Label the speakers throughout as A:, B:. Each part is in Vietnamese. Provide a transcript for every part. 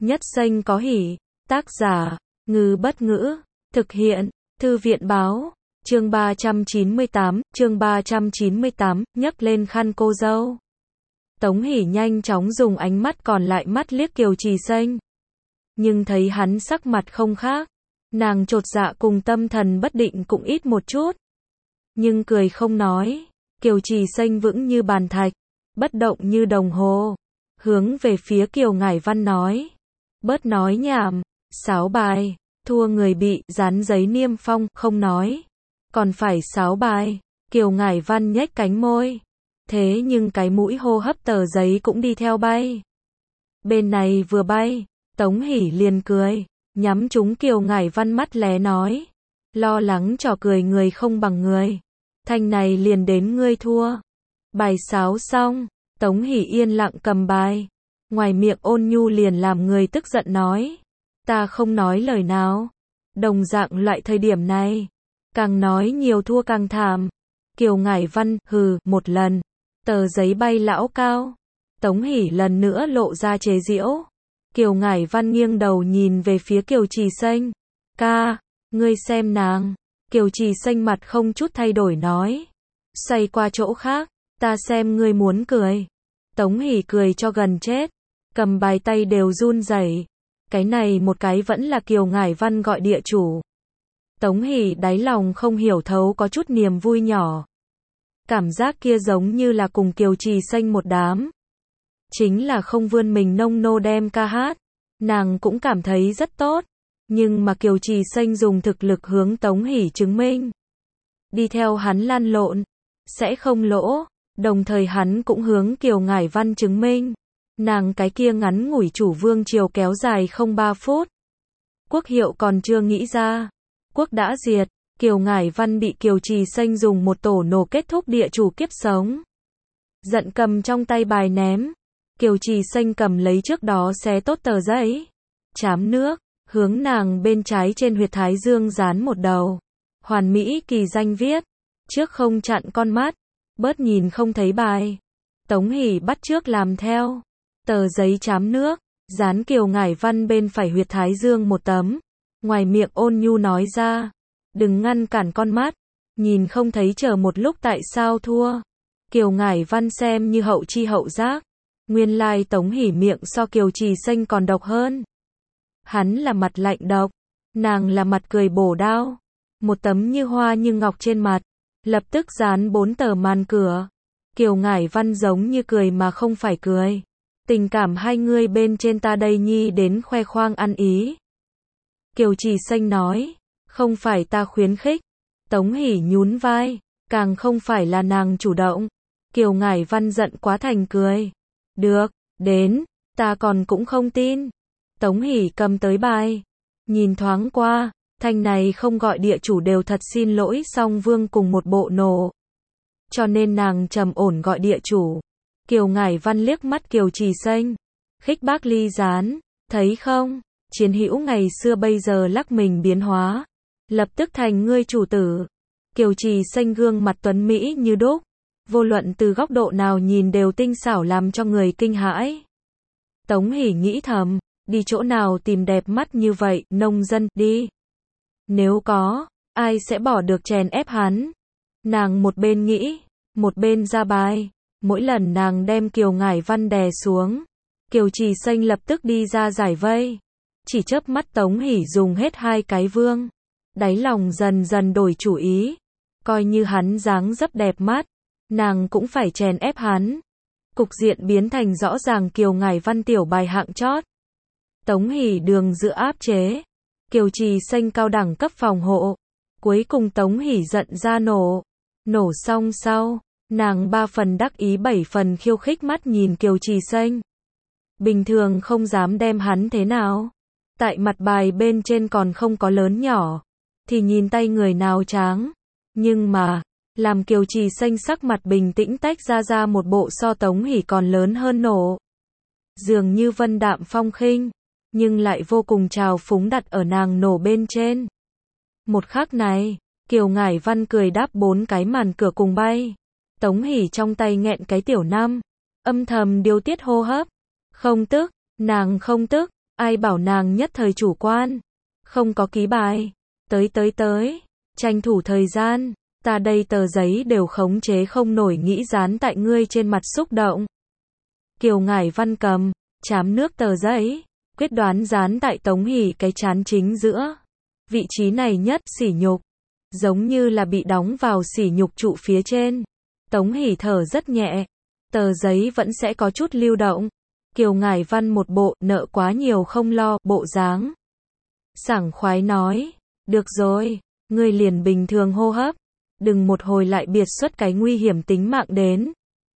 A: Nhất xanh có hỉ. Tác giả, Ngư Bất Ngữ. Thực hiện, Thư viện Báo. Chương 398, nhấc lên khăn cô dâu. Tống Hỷ nhanh chóng dùng ánh mắt còn lại mắt liếc Kiều Trì Xanh. Nhưng thấy hắn sắc mặt không khác. Nàng chột dạ cùng tâm thần bất định cũng ít một chút. Nhưng cười không nói. Kiều Trì Xanh vững như bàn thạch, bất động như đồng hồ. Hướng về phía Kiều Ngải Văn nói. Bớt nói nhảm, sáo bài, thua người bị dán giấy niêm phong, không nói. Còn phải sáo bài. Kiều Ngải Văn nhếch cánh môi. Thế nhưng cái mũi hô hấp tờ giấy cũng đi theo bay. Bên này vừa bay, Tống Hỷ liền cười, nhắm trúng Kiều Ngải Văn mắt lé nói. Lo lắng trò cười người không bằng người. Thanh này liền đến ngươi thua. Bài sáo xong, Tống Hỷ yên lặng cầm bài. Ngoài miệng ôn nhu liền làm người tức giận nói. Ta không nói lời nào. Đồng dạng loại thời điểm này, càng nói nhiều thua càng thảm. Kiều Ngải Văn, hừ, một lần. Tờ giấy bay lão cao. Tống Hỷ lần nữa lộ ra chế giễu. Kiều Ngải Văn nghiêng đầu nhìn về phía Kiều Trì Xanh. Ca, ngươi xem nàng. Kiều Trì Xanh mặt không chút thay đổi nói. Xoay qua chỗ khác, ta xem ngươi muốn cười. Tống Hỷ cười cho gần chết. Cầm bài tay đều run rẩy. Cái này một cái vẫn là Kiều Ngải Văn gọi địa chủ. Tống Hỷ đáy lòng không hiểu thấu có chút niềm vui nhỏ. Cảm giác kia giống như là cùng Kiều Trì Xanh một đám. Chính là không vươn mình nông nô đem ca hát. Nàng cũng cảm thấy rất tốt. Nhưng mà Kiều Trì Xanh dùng thực lực hướng Tống Hỷ chứng minh. Đi theo hắn lăn lộn, sẽ không lỗ. Đồng thời hắn cũng hướng Kiều Ngải Văn chứng minh. Nàng cái kia ngắn ngủi chủ vương triều kéo dài không 3 phút. Quốc hiệu còn chưa nghĩ ra. Quốc đã diệt. Kiều Ngải Văn bị Kiều Trì Xanh dùng một tổ nổ kết thúc địa chủ kiếp sống. Giận cầm trong tay bài ném. Kiều Trì Xanh cầm lấy trước đó xé tốt tờ giấy. Chám nước, hướng nàng bên trái trên huyệt thái dương dán một đầu. Hoàn mỹ kỳ danh viết. Trước không chặn con mắt. Bớt nhìn không thấy bài. Tống Hỷ bắt trước làm theo. Tờ giấy chám nước, dán Kiều Ngải Văn bên phải huyệt thái dương một tấm. Ngoài miệng ôn nhu nói ra. Đừng ngăn cản con mắt. Nhìn không thấy chờ một lúc tại sao thua. Kiều Ngải Văn xem như hậu chi hậu giác. Nguyên lai Tống Hỷ miệng so Kiều Trì Xanh còn độc hơn. Hắn là mặt lạnh độc. Nàng là mặt cười bổ đao. Một tấm như hoa như ngọc trên mặt. Lập tức dán 4 tờ màn cửa. Kiều Ngải Văn giống như cười mà không phải cười. Tình cảm hai người bên trên ta đây nhi đến khoe khoang ăn ý. Kiều Trì Xanh nói. Không phải ta khuyến khích. Tống Hỷ nhún vai. Càng không phải là nàng chủ động. Kiều Ngải Văn giận quá thành cười. Được, đến, ta còn cũng không tin. Tống Hỷ cầm tới bài. Nhìn thoáng qua, thanh này không gọi địa chủ đều thật xin lỗi song vương cùng một bộ nổ. Cho nên nàng trầm ổn gọi địa chủ. Kiều Ngải Văn liếc mắt Kiều Trì Xanh. Khích bác ly gián, thấy không? Chiến hữu ngày xưa bây giờ lắc mình biến hóa. Lập tức thành ngươi chủ tử. Kiều Trì Xanh gương mặt tuấn mỹ như đúc. Vô luận từ góc độ nào nhìn đều tinh xảo làm cho người kinh hãi. Tống Hỷ nghĩ thầm, đi chỗ nào tìm đẹp mắt như vậy, nông dân, đi. Nếu có, ai sẽ bỏ được chèn ép hắn. Nàng một bên nghĩ, một bên ra bài. Mỗi lần nàng đem Kiều Ngải Văn đè xuống, Kiều Trì Xanh lập tức đi ra giải vây. Chỉ chớp mắt Tống Hỷ dùng hết 2 cái vương. Đáy lòng dần dần đổi chủ ý. Coi như hắn dáng dấp đẹp mắt, nàng cũng phải chèn ép hắn. Cục diện biến thành rõ ràng Kiều Ngải Văn tiểu bài hạng chót. Tống Hỷ đường giữa áp chế. Kiều Trì Xanh cao đẳng cấp phòng hộ. Cuối cùng Tống Hỷ giận ra nổ. Nổ xong sau, nàng 3 phần đắc ý 7 phần khiêu khích mắt nhìn Kiều Trì Xanh. Bình thường không dám đem hắn thế nào. Tại mặt bài bên trên còn không có lớn nhỏ. Thì nhìn tay người nào tráng. Nhưng mà, làm Kiều Trì Xanh sắc mặt bình tĩnh tách ra một bộ so Tống Hỷ còn lớn hơn nổ. Dường như vân đạm phong khinh, nhưng lại vô cùng trào phúng đặt ở nàng nổ bên trên. Một khắc này, Kiều Ngải Văn cười đáp 4 cái màn cửa cùng bay. Tống Hỷ trong tay nghẹn cái tiểu năm, âm thầm điều tiết hô hấp. Không tức, nàng không tức, Ai bảo nàng nhất thời chủ quan. Không có ký bài. Tới. Tranh thủ thời gian. Ta đây tờ giấy đều khống chế không nổi nghĩ dán tại ngươi trên mặt xúc động. Kiều Ngải Văn cầm, chám nước tờ giấy, quyết đoán dán tại Tống Hỷ cái trán chính giữa. Vị trí này nhất sỉ nhục, giống như là bị đóng vào sỉ nhục trụ phía trên. Tống Hỷ thở rất nhẹ, tờ giấy vẫn sẽ có chút lưu động. Kiều Ngải Văn một bộ nợ quá nhiều không lo bộ dáng. Sảng khoái nói, được rồi, ngươi liền bình thường hô hấp, đừng một hồi lại biệt xuất cái nguy hiểm tính mạng đến.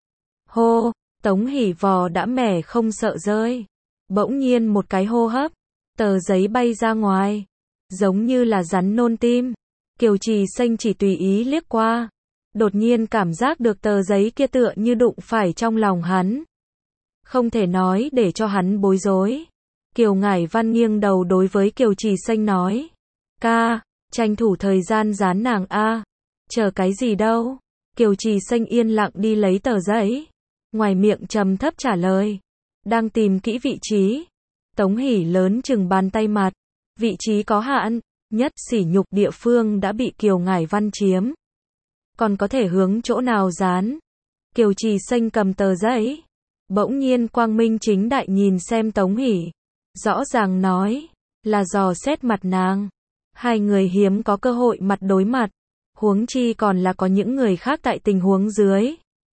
A: Hô, Tống Hỷ vò đã mẻ không sợ rơi. Bỗng nhiên một cái hô hấp, tờ giấy bay ra ngoài, giống như là rắn nôn tim. Kiều Trì Xanh chỉ tùy ý liếc qua, đột nhiên cảm giác được tờ giấy kia tựa như đụng phải trong lòng hắn. Không thể nói để cho hắn bối rối. Kiều Ngải Văn nghiêng đầu đối với Kiều Trì Xanh nói, ca, tranh thủ thời gian dán nàng a. Chờ cái gì đâu. Kiều Trì Xanh yên lặng đi lấy tờ giấy, ngoài miệng trầm thấp trả lời, đang tìm kỹ vị trí. Tống Hỷ lớn chừng bàn tay mặt, vị trí có hạn, nhất sỉ nhục địa phương đã bị Kiều Ngải Văn chiếm. Còn có thể hướng chỗ nào dán? Kiều Trì Xanh cầm tờ giấy, bỗng nhiên quang minh chính đại nhìn xem Tống Hỷ, rõ ràng nói, là dò xét mặt nàng. Hai người hiếm có cơ hội mặt đối mặt, huống chi còn là có những người khác tại tình huống dưới.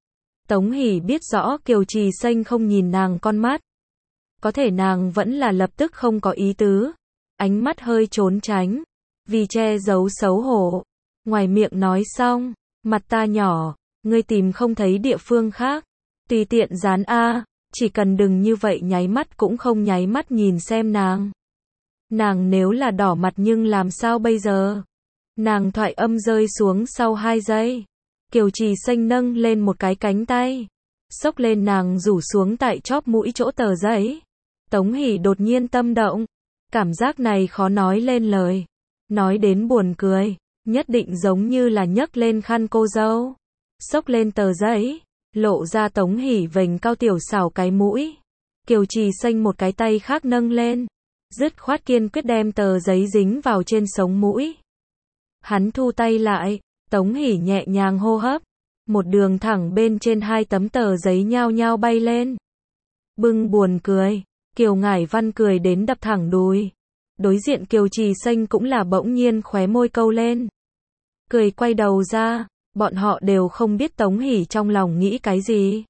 A: Tống Hỷ biết rõ Kiều Trì Xanh không nhìn nàng con mắt, có thể nàng vẫn là lập tức không có ý tứ, ánh mắt hơi trốn tránh, vì che giấu xấu hổ, ngoài miệng nói xong, mặt ta nhỏ, ngươi tìm không thấy địa phương khác, tùy tiện dán a, chỉ cần đừng như vậy nháy mắt cũng không nháy mắt nhìn xem nàng. Nàng nếu là đỏ mặt nhưng làm sao bây giờ? Nàng thoại âm rơi xuống sau 2 giây. Kiều Trì Xanh nâng lên một cái cánh tay, xốc lên nàng rủ xuống tại chóp mũi chỗ tờ giấy. Tống Hỷ đột nhiên tâm động, cảm giác này khó nói lên lời, nói đến buồn cười, nhất định giống như là nhấc lên khăn cô dâu, xốc lên tờ giấy, lộ ra Tống Hỷ vành cao tiểu xảo cái mũi. Kiều Trì Xanh một cái tay khác nâng lên, dứt khoát kiên quyết đem tờ giấy dính vào trên sống mũi. Hắn thu tay lại, Tống Hỷ nhẹ nhàng hô hấp, một đường thẳng bên trên 2 tấm tờ giấy nhao nhao bay lên. Bưng buồn cười, Kiều Ngải Văn cười đến đập thẳng đùi. Đối diện Kiều Trì Xanh cũng là bỗng nhiên khóe môi câu lên. Cười quay đầu ra, bọn họ đều không biết Tống Hỷ trong lòng nghĩ cái gì.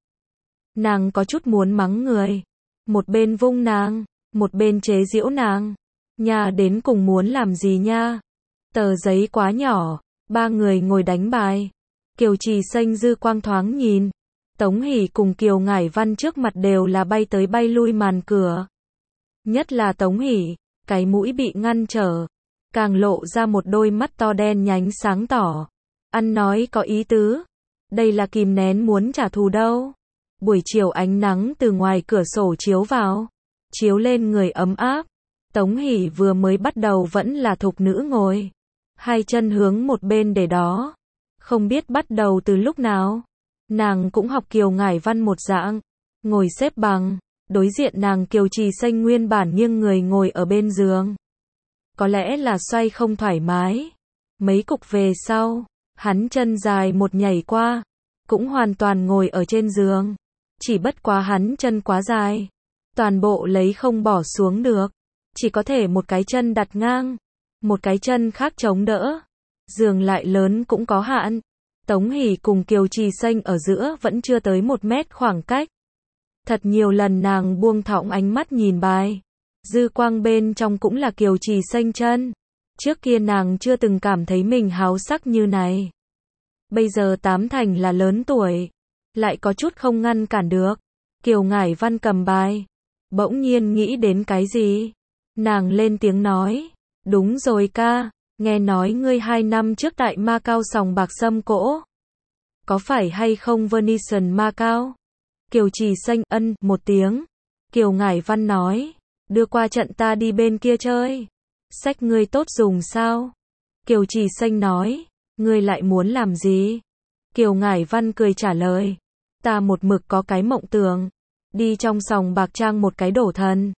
A: Nàng có chút muốn mắng người, một bên vung nàng, một bên chế giễu nàng. Nha đến cùng muốn làm gì nha? Tờ giấy quá nhỏ, 3 người ngồi đánh bài. Kiều Trì Xanh dư quang thoáng nhìn, Tống Hỷ cùng Kiều Ngải Văn trước mặt đều là bay tới bay lui màn cửa. Nhất là Tống Hỷ, cái mũi bị ngăn trở, càng lộ ra một đôi mắt to đen nhánh sáng tỏ. Ăn nói có ý tứ, đây là kìm nén muốn trả thù đâu. Buổi chiều ánh nắng từ ngoài cửa sổ chiếu vào, chiếu lên người ấm áp. Tống Hỷ vừa mới bắt đầu vẫn là thục nữ ngồi, 2 chân hướng một bên để đó. Không biết bắt đầu từ lúc nào, nàng cũng học Kiều Ngải Văn một dạng, ngồi xếp bằng, đối diện nàng Kiều Trì Xanh nguyên bản nghiêng người ngồi ở bên giường. Có lẽ là xoay không thoải mái, mấy cục về sau, hắn chân dài một nhảy qua, cũng hoàn toàn ngồi ở trên giường, chỉ bất quá hắn chân quá dài, toàn bộ lấy không bỏ xuống được, chỉ có thể một cái chân đặt ngang, một cái chân khác chống đỡ. Giường lại lớn cũng có hạn. Tống Hỷ cùng Kiều Trì Xanh ở giữa vẫn chưa tới 1 mét khoảng cách. Thật nhiều lần nàng buông thõng ánh mắt nhìn bài, dư quang bên trong cũng là Kiều Trì Xanh chân. Trước kia nàng chưa từng cảm thấy mình háo sắc như này. Bây giờ 8 thành là lớn tuổi, lại có chút không ngăn cản được. Kiều Ngải Văn cầm bài, bỗng nhiên nghĩ đến cái gì. Nàng lên tiếng nói, đúng rồi ca, nghe nói ngươi 2 năm trước tại Macau sòng bạc xâm cỗ. Có phải hay không Venetian Macau? Kiều Trì Xanh ân một tiếng. Kiều Ngải Văn nói, đưa qua trận ta đi bên kia chơi. Sách ngươi tốt dùng sao? Kiều Trì Xanh nói, ngươi lại muốn làm gì? Kiều Ngải Văn cười trả lời, ta một mực có cái mộng tưởng, đi trong sòng bạc trang một cái đổ thần.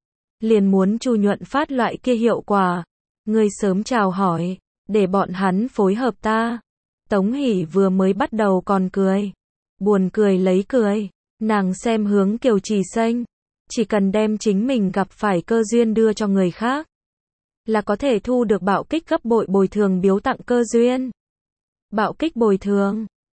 A: liền muốn Chu Nhuận Phát loại kia hiệu quả. Ngươi sớm chào hỏi, để bọn hắn phối hợp ta. Tống Hỷ vừa mới bắt đầu còn cười. Buồn cười lấy cười. Nàng xem hướng Kiều Trì Xanh. Chỉ cần đem chính mình gặp phải cơ duyên đưa cho người khác, là có thể thu được bạo kích gấp bội bồi thường biếu tặng cơ duyên. Bạo kích bồi thường.